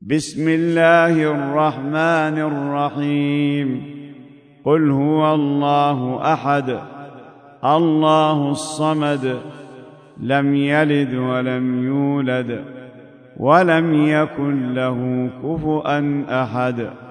بسم الله الرحمن الرحيم. قل هو الله أحد الله الصمد لم يلد ولم يولد ولم يكن له كفؤا أحد.